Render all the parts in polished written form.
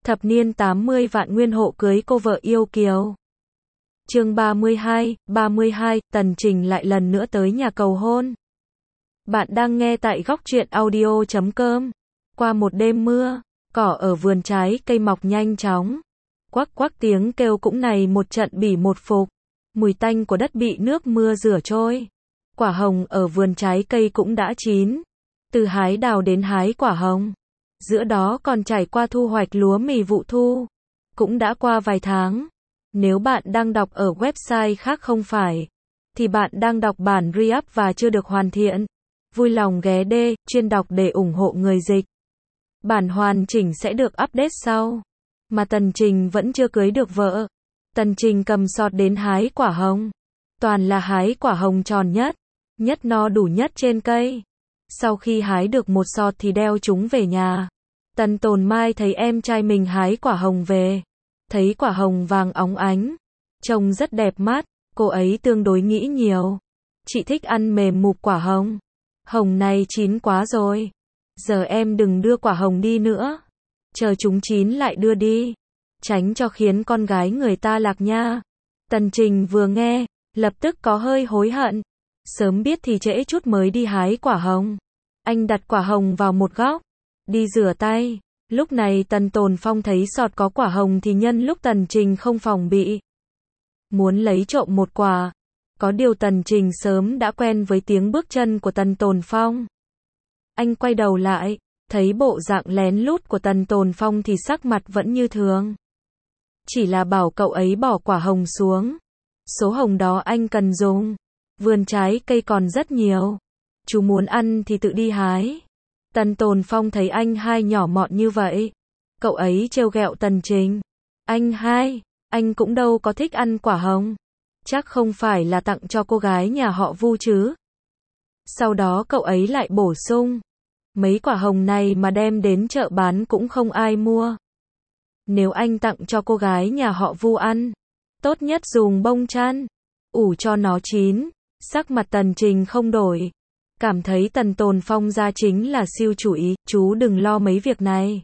Thập niên 80 vạn nguyên hộ cưới cô vợ yêu kiều. Chương 32, Tần Trình lại lần nữa tới nhà cầu hôn. Bạn đang nghe tại góc truyện audio.com. Qua một đêm mưa, cỏ ở vườn trái cây mọc nhanh chóng. Quắc quắc tiếng kêu cũng này một trận bỉ một phục. Mùi tanh của đất bị nước mưa rửa trôi. Quả hồng ở vườn trái cây cũng đã chín. Từ hái đào đến hái quả hồng. Giữa đó còn trải qua thu hoạch lúa mì vụ thu. Cũng đã qua vài tháng. Nếu bạn đang đọc ở website khác không phải, thì bạn đang đọc bản re-up và chưa được hoàn thiện. Vui lòng ghé chuyên đọc để ủng hộ người dịch. Bản hoàn chỉnh sẽ được update sau. Mà Tần Trình vẫn chưa cưới được vợ. Tần Trình cầm sọt đến hái quả hồng. Toàn là hái quả hồng tròn nhất, nhất no đủ nhất trên cây. Sau khi hái được một sọt thì đeo chúng về nhà. Tần Tồn Mai thấy em trai mình hái quả hồng về. Thấy quả hồng vàng óng ánh. Trông rất đẹp mắt, cô ấy tương đối nghĩ nhiều. Chị thích ăn mềm mụp quả hồng. Hồng này chín quá rồi. Giờ em đừng đưa quả hồng đi nữa. Chờ chúng chín lại đưa đi. Tránh cho khiến con gái người ta lạc nha. Tần Trình vừa nghe, lập tức có hơi hối hận. Sớm biết thì trễ chút mới đi hái quả hồng. Anh đặt quả hồng vào một góc. Đi rửa tay. Lúc này Tần Tồn Phong thấy sọt có quả hồng thì nhân lúc Tần Trình không phòng bị. Muốn lấy trộm một quả. Có điều Tần Trình sớm đã quen với tiếng bước chân của Tần Tồn Phong. Anh quay đầu lại, thấy bộ dạng lén lút của Tần Tồn Phong thì sắc mặt vẫn như thường. Chỉ là bảo cậu ấy bỏ quả hồng xuống. Số hồng đó anh cần dùng. Vườn trái cây còn rất nhiều. Chú muốn ăn thì tự đi hái. Tần Tồn Phong thấy anh hai nhỏ mọn như vậy. Cậu ấy trêu ghẹo Tần Trình. Anh hai, anh cũng đâu có thích ăn quả hồng. Chắc không phải là tặng cho cô gái nhà họ Vu chứ. Sau đó cậu ấy lại bổ sung. Mấy quả hồng này mà đem đến chợ bán cũng không ai mua. Nếu anh tặng cho cô gái nhà họ Vu ăn, tốt nhất dùng bông chăn, ủ cho nó chín. Sắc mặt Tần Trình không đổi. Cảm thấy Tần Tồn Phong ra chính là siêu chủ ý, chú đừng lo mấy việc này.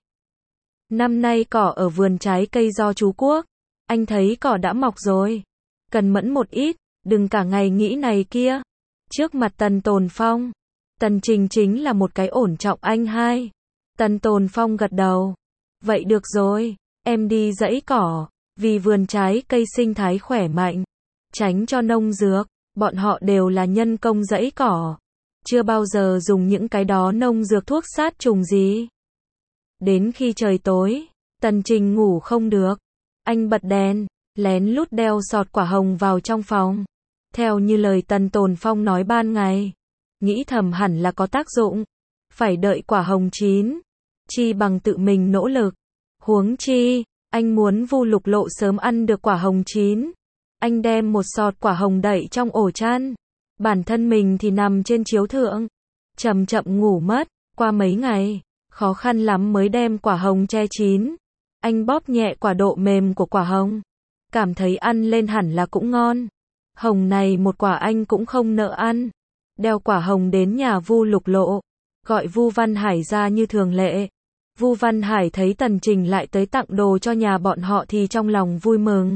Năm nay cỏ ở vườn trái cây do chú cuốc. Anh thấy cỏ đã mọc rồi. Cần mẫn một ít, đừng cả ngày nghĩ này kia. Trước mặt Tần Tồn Phong, Tần Trình chính là một cái ổn trọng anh hai. Tần Tồn Phong gật đầu. Vậy được rồi, em đi dãy cỏ, vì vườn trái cây sinh thái khỏe mạnh. Tránh cho nông dược, bọn họ đều là nhân công dãy cỏ. Chưa bao giờ dùng những cái đó nông dược thuốc sát trùng gì. Đến khi trời tối, Tần Trình ngủ không được. Anh bật đèn, lén lút đeo sọt quả hồng vào trong phòng. Theo như lời Tần Tồn Phong nói ban ngày. Nghĩ thầm hẳn là có tác dụng. Phải đợi quả hồng chín. Chi bằng tự mình nỗ lực. Huống chi, anh muốn Vu Lục Lộ sớm ăn được quả hồng chín. Anh đem một sọt quả hồng đậy trong ổ chăn. Bản thân mình thì nằm trên chiếu thượng. Chậm chậm ngủ mất. Qua mấy ngày, khó khăn lắm mới đem quả hồng che chín. Anh bóp nhẹ quả độ mềm của quả hồng. Cảm thấy ăn lên hẳn là cũng ngon. Hồng này một quả anh cũng không nỡ ăn. Đeo quả hồng đến nhà Vu Lục Lộ. Gọi Vu Văn Hải ra như thường lệ. Vu Văn Hải thấy Tần Trình lại tới tặng đồ cho nhà bọn họ thì trong lòng vui mừng.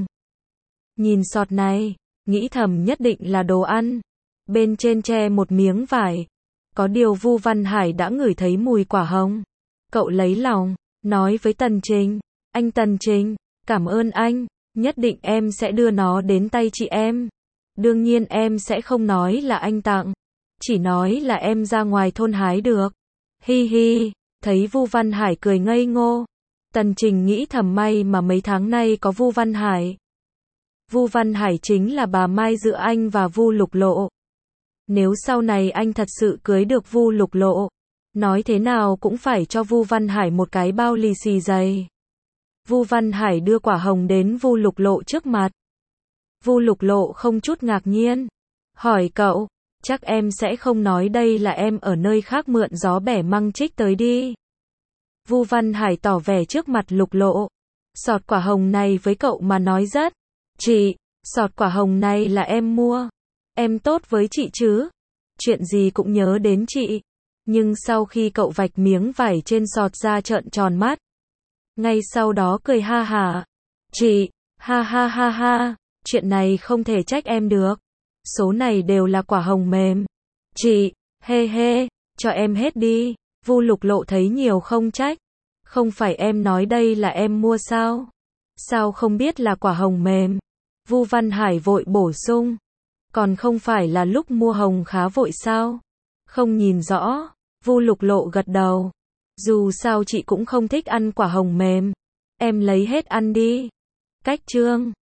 Nhìn sọt này, nghĩ thầm nhất định là đồ ăn. Bên trên che một miếng vải. Có điều Vu Văn Hải đã ngửi thấy mùi quả hồng. Cậu lấy lòng, nói với Tần Trình. Anh Tần Trình, cảm ơn anh. Nhất định em sẽ đưa nó đến tay chị em. Đương nhiên em sẽ không nói là anh tặng. Chỉ nói là em ra ngoài thôn hái được. Hi hi, thấy Vu Văn Hải cười ngây ngô. Tần Trình nghĩ thầm may mà mấy tháng nay có Vu Văn Hải. Vu Văn Hải chính là bà Mai giữa anh và Vu Lục Lộ. Nếu sau này anh thật sự cưới được Vu Lục Lộ, nói thế nào cũng phải cho Vu Văn Hải một cái bao lì xì dày. Vu Văn Hải đưa quả hồng đến Vu Lục Lộ trước mặt. Vu Lục Lộ không chút ngạc nhiên. Hỏi cậu, chắc em sẽ không nói đây là em ở nơi khác mượn gió bẻ măng trích tới đi. Vu Văn Hải tỏ vẻ trước mặt Lục Lộ. Sọt quả hồng này với cậu mà nói rất. Chị, sọt quả hồng này là em mua. Em tốt với chị chứ. Chuyện gì cũng nhớ đến chị. Nhưng sau khi cậu vạch miếng vải trên sọt ra trợn tròn mắt. Ngay sau đó cười ha hả. Chị, ha ha ha ha, chuyện này không thể trách em được. Số này đều là quả hồng mềm. Chị, hê hê, cho em hết đi. Vu Lục Lộ thấy nhiều không trách. Không phải em nói đây là em mua sao? Sao không biết là quả hồng mềm? Vu Văn Hải vội bổ sung. Còn không phải là lúc mua hồng khá vội sao? Không nhìn rõ. Vu Lục Lộ gật đầu. Dù sao chị cũng không thích ăn quả hồng mềm. Em lấy hết ăn đi. Cách chương